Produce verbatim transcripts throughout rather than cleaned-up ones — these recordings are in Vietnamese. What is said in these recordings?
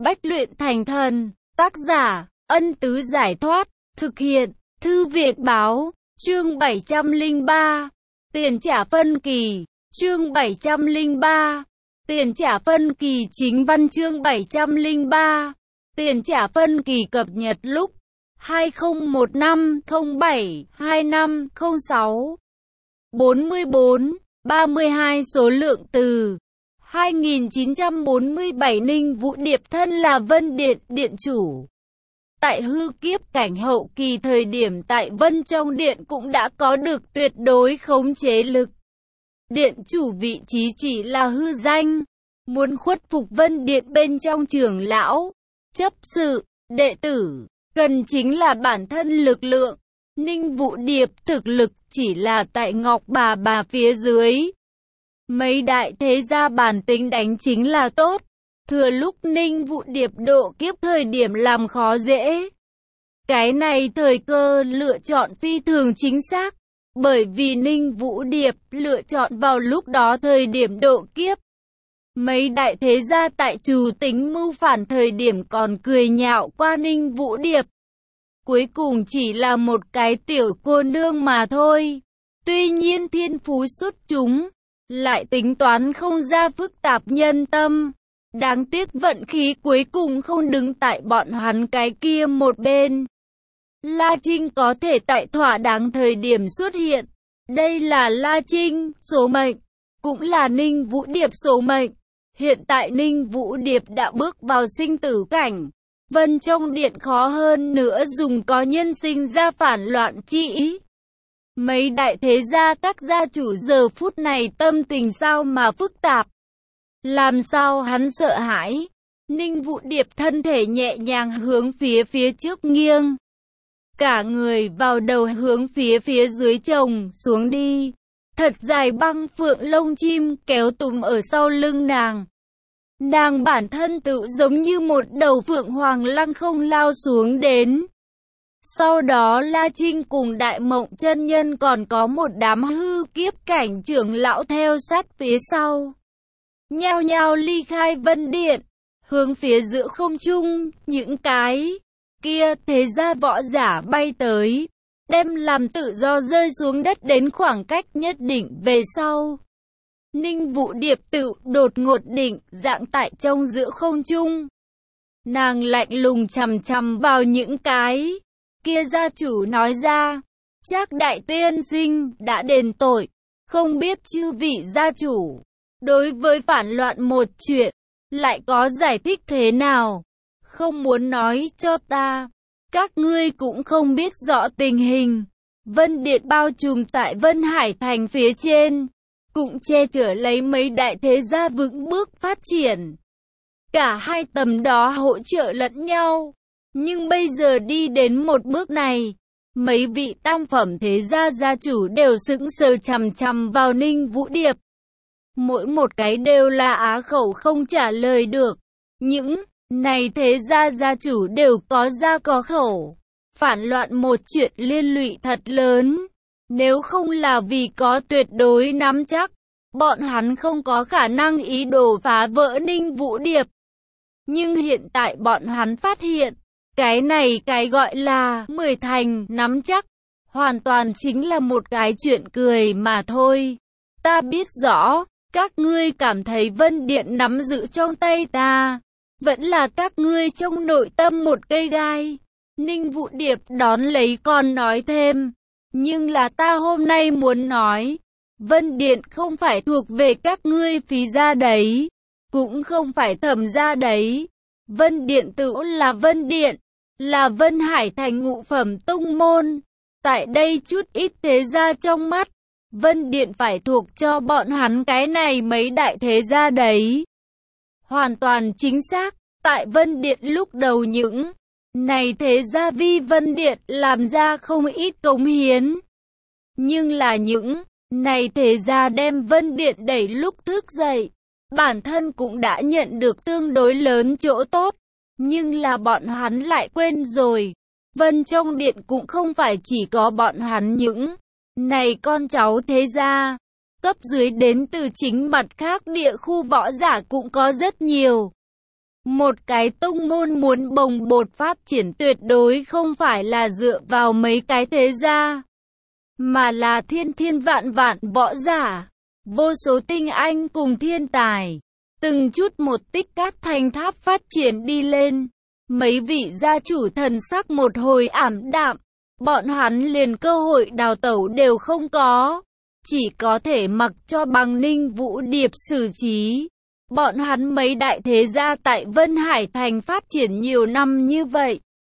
Bách luyện thành thần. Tác giả, Ân Tứ Giải Thoát. Thực hiện, Thư viện Báo. Chương bảy trăm lẻ ba. Tiền trả phân kỳ. Chương bảy trăm lẻ ba. Tiền trả phân kỳ. Chính văn chương bảy trăm lẻ ba. Tiền trả phân kỳ cập nhật lúc hai không một năm không bảy hai năm không sáu. bốn mươi bốn, ba mươi hai số lượng từ. hai nghìn chín trăm bốn mươi bảy Ninh Vũ Điệp thân là Vân Điện điện chủ. Tại hư kiếp cảnh hậu kỳ thời điểm tại Vân trong điện cũng đã có được tuyệt đối khống chế lực. Điện chủ vị trí chỉ là hư danh. Muốn khuất phục Vân Điện bên trong trưởng lão, chấp sự, đệ tử, cần chính là bản thân lực lượng. Ninh Vũ Điệp thực lực chỉ là tại Ngọc Bà Bà phía dưới. Mấy đại thế gia bản tính đánh chính là tốt. Thừa lúc Ninh Vũ Điệp độ kiếp thời điểm làm khó dễ. Cái này thời cơ lựa chọn phi thường chính xác. Bởi vì Ninh Vũ Điệp lựa chọn vào lúc đó thời điểm độ kiếp. Mấy đại thế gia tại trù tính mưu phản thời điểm còn cười nhạo qua Ninh Vũ Điệp. Cuối cùng chỉ là một cái tiểu cô nương mà thôi. Tuy nhiên thiên phú xuất chúng, lại tính toán không ra phức tạp nhân tâm. Đáng tiếc vận khí cuối cùng không đứng tại bọn hắn cái kia một bên. La Trinh có thể tại thỏa đáng thời điểm xuất hiện. Đây là La Trinh, số mệnh, cũng là Ninh Vũ Điệp số mệnh. Hiện tại Ninh Vũ Điệp đã bước vào sinh tử cảnh. Vân trong điện khó hơn nữa dùng có nhân sinh ra phản loạn chi ý. Mấy đại thế gia các gia chủ giờ phút này tâm tình sao mà phức tạp. Làm sao hắn sợ hãi. Ninh Vũ Điệp thân thể nhẹ nhàng hướng phía phía trước nghiêng. Cả người vào đầu hướng phía phía dưới chồng xuống đi. Thật dài băng phượng lông chim kéo túm ở sau lưng nàng. Nàng bản thân tự giống như một đầu phượng hoàng lăng không lao xuống đến. Sau đó La Trinh cùng Đại Mộng chân nhân còn có một đám hư kiếp cảnh trưởng lão theo sát phía sau. Nhao nhao ly khai Vân Điện, hướng phía giữa không trung, những cái kia thế gia võ giả bay tới, đem làm tự do rơi xuống đất đến khoảng cách nhất định về sau. Ninh Vũ Điệp tự đột ngột định dạng tại trong giữa không trung. Nàng lạnh lùng chằm chằm vào những cái kia gia chủ nói ra, Trác đại tiên sinh đã đền tội, không biết chư vị gia chủ đối với phản loạn một chuyện lại có giải thích thế nào? Không muốn nói cho ta, các ngươi cũng không biết rõ tình hình. Vân Điện bao trùm tại Vân Hải thành phía trên, cũng che chở lấy mấy đại thế gia vững bước phát triển. Cả hai tầm đó hỗ trợ lẫn nhau. Nhưng bây giờ đi đến một bước này, mấy vị tam phẩm thế gia gia chủ đều sững sờ chằm chằm vào Ninh Vũ Điệp. Mỗi một cái đều là á khẩu không trả lời được. Những này thế gia gia chủ đều có gia có khẩu. Phản loạn một chuyện liên lụy thật lớn. Nếu không là vì có tuyệt đối nắm chắc, bọn hắn không có khả năng ý đồ phá vỡ Ninh Vũ Điệp. Nhưng hiện tại bọn hắn phát hiện, cái này cái gọi là mười thành nắm chắc, hoàn toàn chính là một cái chuyện cười mà thôi. Ta biết rõ, các ngươi cảm thấy Vân Điện nắm giữ trong tay ta, vẫn là các ngươi trong nội tâm một cây gai. Ninh Vũ Điệp đón lấy còn nói thêm, nhưng là ta hôm nay muốn nói, Vân Điện không phải thuộc về các ngươi Phí gia đấy, cũng không phải Thẩm gia đấy. Vân Điện tự là Vân Điện, là Vân Hải thành ngũ phẩm tông môn. Tại đây chút ít thế gia trong mắt, Vân Điện phải thuộc cho bọn hắn cái này mấy đại thế gia đấy. Hoàn toàn chính xác, tại Vân Điện lúc đầu những này thế gia vi Vân Điện làm ra không ít cống hiến. Nhưng là những này thế gia đem Vân Điện đẩy lúc thức dậy, bản thân cũng đã nhận được tương đối lớn chỗ tốt. Nhưng là bọn hắn lại quên rồi, Vân trong điện cũng không phải chỉ có bọn hắn những này con cháu thế gia. Cấp dưới đến từ chính mặt khác địa khu võ giả cũng có rất nhiều. Một cái tông môn muốn bồng bột phát triển tuyệt đối không phải là dựa vào mấy cái thế gia, mà là thiên thiên vạn vạn võ giả, vô số tinh anh cùng thiên tài, từng chút một tích cát thành tháp phát triển đi lên. Mấy vị gia chủ thần sắc một hồi ảm đạm, bọn hắn liền cơ hội đào tẩu đều không có, chỉ có thể mặc cho bằng Ninh Vũ Điệp xử trí. Bọn hắn mấy đại thế gia tại Vân Hải Thành phát triển nhiều năm như vậy,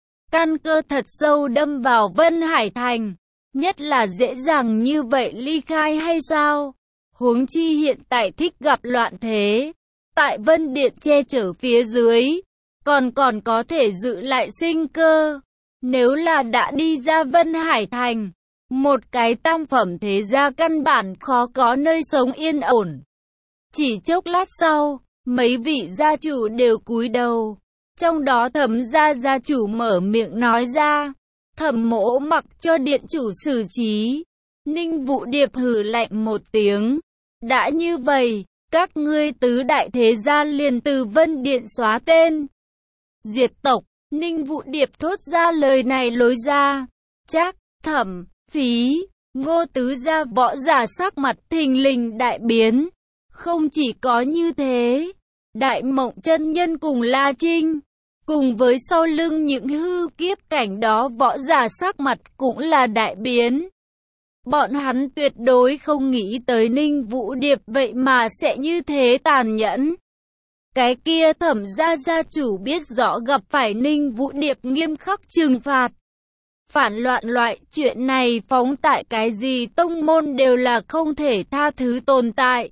căn cơ thật sâu đâm vào Vân Hải Thành, nhất là dễ dàng như vậy ly khai hay sao? Huống chi hiện tại thích gặp loạn thế, tại Vân Điện che chở phía dưới, còn còn có thể giữ lại sinh cơ. Nếu là đã đi ra Vân Hải Thành, một cái tam phẩm thế gia căn bản khó có nơi sống yên ổn. Chỉ chốc lát sau, mấy vị gia chủ đều cúi đầu. Trong đó Thẩm gia gia chủ mở miệng nói ra, Thẩm mỗ mặc cho điện chủ xử trí. Ninh Vũ Điệp hừ lạnh một tiếng. Đã như vậy, các ngươi tứ đại thế gia liền từ Vân Điện xóa tên, diệt tộc. Ninh Vũ Điệp thốt ra lời này lối ra. Chắc, Thẩm, Phí, Ngô tứ gia võ giả sắc mặt thình lình đại biến. Không chỉ có như thế, Đại Mộng chân nhân cùng La Trinh, cùng với sau lưng những hư kiếp cảnh đó võ giả sắc mặt cũng là đại biến. Bọn hắn tuyệt đối không nghĩ tới Ninh Vũ Điệp vậy mà sẽ như thế tàn nhẫn. Cái kia Thẩm gia gia chủ biết rõ gặp phải Ninh Vũ Điệp nghiêm khắc trừng phạt. Phản loạn loại chuyện này phóng tại cái gì tông môn đều là không thể tha thứ tồn tại.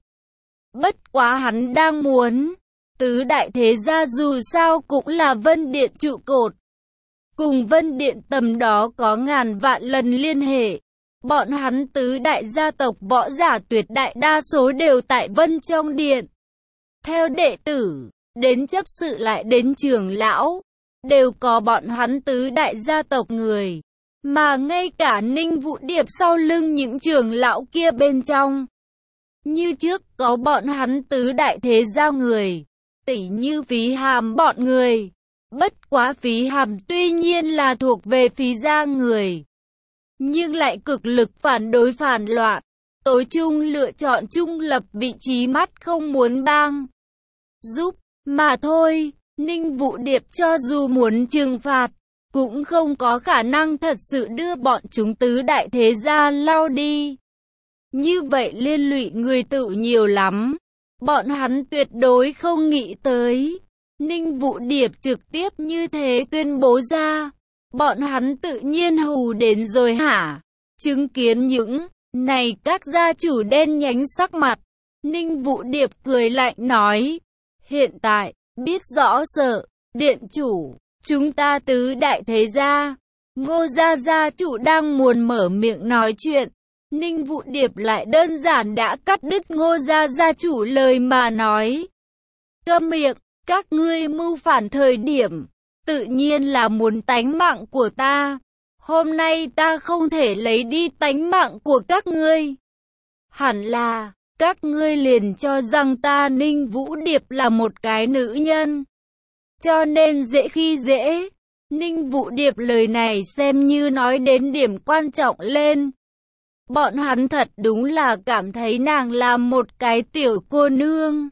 Bất quá hắn đang muốn, tứ đại thế gia dù sao cũng là Vân Điện trụ cột. Cùng Vân Điện tầm đó có ngàn vạn lần liên hệ. Bọn hắn tứ đại gia tộc võ giả tuyệt đại đa số đều tại Vân trong điện. Theo đệ tử, đến chấp sự lại đến trưởng lão, đều có bọn hắn tứ đại gia tộc người. Mà ngay cả Ninh Vũ Điệp sau lưng những trưởng lão kia bên trong, như trước có bọn hắn tứ đại thế gia người, tỉ như Phí Hàm bọn người. Bất quá Phí Hàm tuy nhiên là thuộc về Phí gia người, nhưng lại cực lực phản đối phản loạn, tối trung lựa chọn trung lập vị trí mắt không muốn bang giúp mà thôi. Ninh Vũ Điệp cho dù muốn trừng phạt, cũng không có khả năng thật sự đưa bọn chúng tứ đại thế gia lao đi. Như vậy liên lụy người tự nhiều lắm. Bọn hắn tuyệt đối không nghĩ tới. Ninh Vũ Điệp trực tiếp như thế tuyên bố ra. Bọn hắn tự nhiên hù đến rồi hả? Chứng kiến những này các gia chủ đen nhánh sắc mặt. Ninh Vũ Điệp cười lạnh nói. Hiện tại, biết rõ sợ, điện chủ, chúng ta tứ đại thế gia. Ngô gia gia chủ đang muốn mở miệng nói chuyện. Ninh Vũ Điệp lại đơn giản đã cắt đứt Ngô gia gia chủ lời mà nói. Câm miệng, các ngươi mưu phản thời điểm, tự nhiên là muốn tánh mạng của ta. Hôm nay ta không thể lấy đi tánh mạng của các ngươi. Hẳn là, các ngươi liền cho rằng ta Ninh Vũ Điệp là một cái nữ nhân, cho nên dễ khi dễ. Ninh Vũ Điệp lời này xem như nói đến điểm quan trọng lên. Bọn hắn thật đúng là cảm thấy nàng là một cái tiểu cô nương.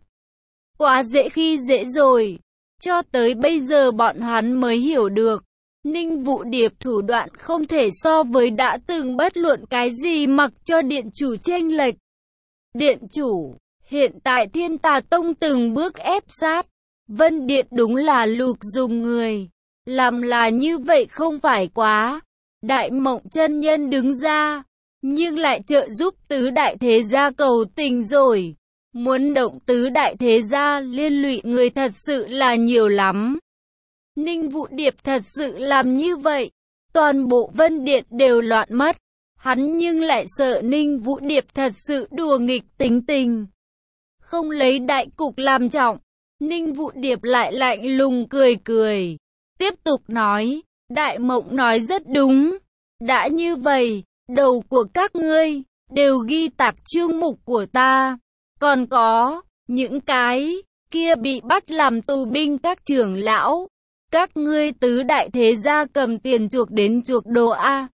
Quá dễ khi dễ rồi. Cho tới bây giờ bọn hắn mới hiểu được. Ninh Vũ Điệp thủ đoạn không thể so với đã từng bất luận cái gì mặc cho điện chủ chênh lệch. Điện chủ, hiện tại Thiên Tà Tông từng bước ép sát. Vân Điện đúng là lục dùng người. Làm là như vậy không phải quá. Đại Mộng chân nhân đứng ra, nhưng lại trợ giúp tứ đại thế gia cầu tình rồi. Muốn động tứ đại thế gia liên lụy người thật sự là nhiều lắm. Ninh Vũ Điệp thật sự làm như vậy, toàn bộ Vân Điện đều loạn mất. Hắn nhưng lại sợ Ninh Vũ Điệp thật sự đùa nghịch tính tình, không lấy đại cục làm trọng. Ninh Vũ Điệp lại lạnh lùng cười cười, tiếp tục nói, Đại Mộng nói rất đúng. Đã như vậy, đầu của các ngươi đều ghi tạp chương mục của ta. Còn có, những cái kia bị bắt làm tù binh các trưởng lão. Các ngươi tứ đại thế gia cầm tiền chuộc đến chuộc đồ a.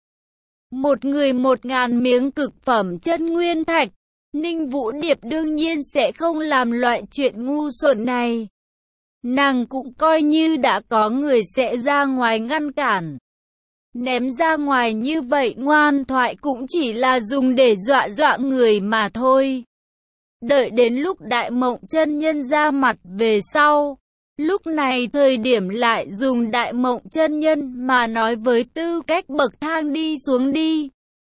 Một người một ngàn miếng cực phẩm chân nguyên thạch. Ninh Vũ Điệp đương nhiên sẽ không làm loại chuyện ngu xuẩn này. Nàng cũng coi như đã có người sẽ ra ngoài ngăn cản. Ném ra ngoài như vậy ngoan thoại cũng chỉ là dùng để dọa dọa người mà thôi. Đợi đến lúc Đại Mộng chân nhân ra mặt về sau, lúc này thời điểm lại dùng Đại Mộng chân nhân mà nói với tư cách bậc thang đi xuống đi.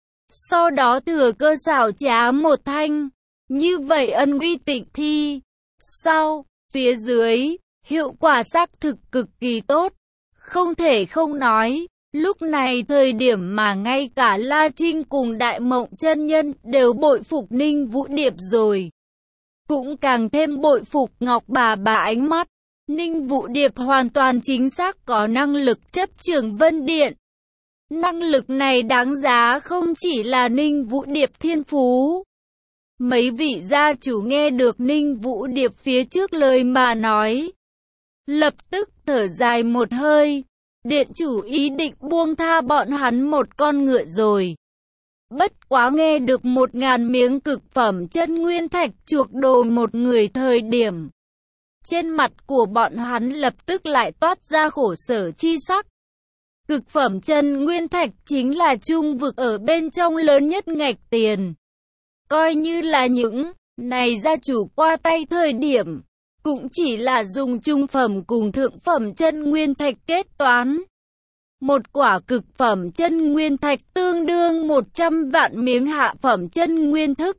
Sau đó thừa cơ xảo trá một thanh, như vậy ân uy tịnh thi. Sau, phía dưới, hiệu quả xác thực cực kỳ tốt, không thể không nói. Lúc này thời điểm mà ngay cả La Trinh cùng Đại Mộng chân nhân đều bội phục Ninh Vũ Điệp rồi. Cũng càng thêm bội phục Ngọc bà bà ánh mắt. Ninh Vũ Điệp hoàn toàn chính xác có năng lực chấp trưởng Vân Điện. Năng lực này đáng giá không chỉ là Ninh Vũ Điệp thiên phú. Mấy vị gia chủ nghe được Ninh Vũ Điệp phía trước lời mà nói, lập tức thở dài một hơi. Điện chủ ý định buông tha bọn hắn một con ngựa rồi. Bất quá nghe được một ngàn miếng cực phẩm chân nguyên thạch chuộc đồ một người thời điểm. Trên mặt của bọn hắn lập tức lại toát ra khổ sở chi sắc. Cực phẩm chân nguyên thạch chính là trung vực ở bên trong lớn nhất ngạch tiền. Coi như là những này gia chủ qua tay thời điểm, cũng chỉ là dùng trung phẩm cùng thượng phẩm chân nguyên thạch kết toán. Một quả cực phẩm chân nguyên thạch tương đương một trăm vạn miếng hạ phẩm chân nguyên thức.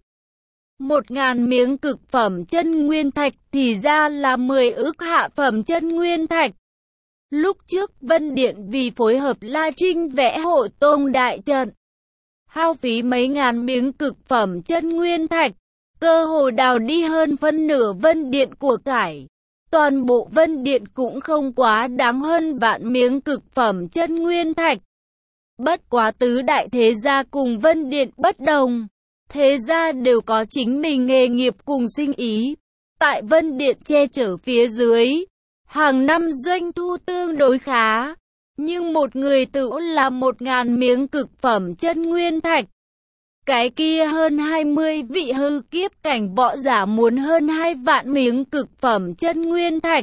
Một ngàn miếng cực phẩm chân nguyên thạch thì ra là mười ức hạ phẩm chân nguyên thạch. Lúc trước Vân Điện vì phối hợp La Trinh vẽ Hộ Tông đại trận, hao phí mấy ngàn miếng cực phẩm chân nguyên thạch, cơ hồ đào đi hơn phân nửa Vân Điện của cải. Toàn bộ Vân Điện cũng không quá đáng hơn vạn miếng cực phẩm chân nguyên thạch. Bất quá tứ đại thế gia cùng Vân Điện bất đồng. Thế gia đều có chính mình nghề nghiệp cùng sinh ý. Tại Vân Điện che chở phía dưới, hàng năm doanh thu tương đối khá. Nhưng một người tự là một ngàn miếng cực phẩm chân nguyên thạch. Cái kia hơn hai mươi vị hư kiếp cảnh võ giả muốn hơn hai vạn miếng cực phẩm chân nguyên thạch.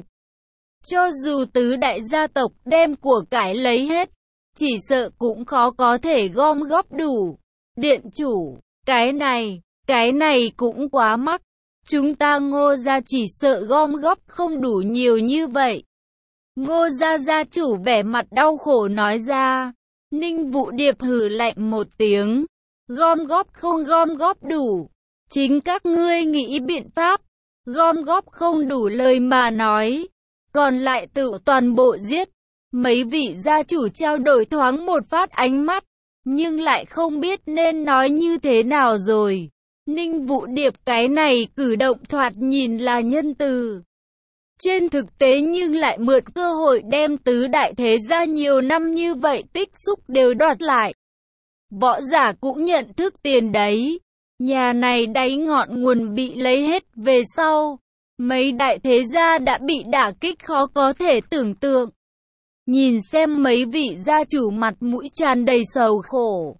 Cho dù tứ đại gia tộc đem của cải lấy hết, chỉ sợ cũng khó có thể gom góp đủ. Điện chủ, cái này, cái này cũng quá mắc. Chúng ta Ngô gia chỉ sợ gom góp không đủ nhiều như vậy. Ngô gia gia chủ vẻ mặt đau khổ nói ra. Ninh Vũ Điệp hừ lạnh một tiếng. Gom góp không gom góp đủ. Chính các ngươi nghĩ biện pháp. Gom góp không đủ lời mà nói. Còn lại tự toàn bộ giết. Mấy vị gia chủ trao đổi thoáng một phát ánh mắt. Nhưng lại không biết nên nói như thế nào rồi. Ninh Vũ Điệp cái này cử động thoạt nhìn là nhân từ. Trên thực tế nhưng lại mượn cơ hội đem tứ đại thế gia nhiều năm như vậy tích xúc đều đoạt lại. Võ giả cũng nhận thức tiền đấy. Nhà này đáy ngọn nguồn bị lấy hết về sau. Mấy đại thế gia đã bị đả kích khó có thể tưởng tượng. Nhìn xem mấy vị gia chủ mặt mũi tràn đầy sầu khổ.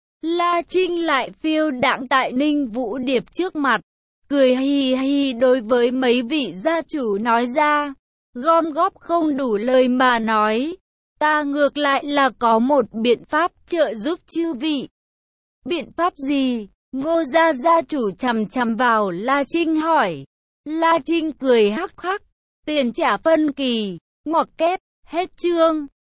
La Trinh lại phiêu đãng tại Ninh Vũ Điệp trước mặt. Cười hi hi đối với mấy vị gia chủ nói ra. Gom góp không đủ lời mà nói. Ta ngược lại là có một biện pháp trợ giúp chư vị. Biện pháp gì? Ngô gia gia chủ chằm chằm vào La Trinh hỏi. La Trinh cười hắc hắc. Tiền trả phân kỳ. Ngoặc kép. Hết chương.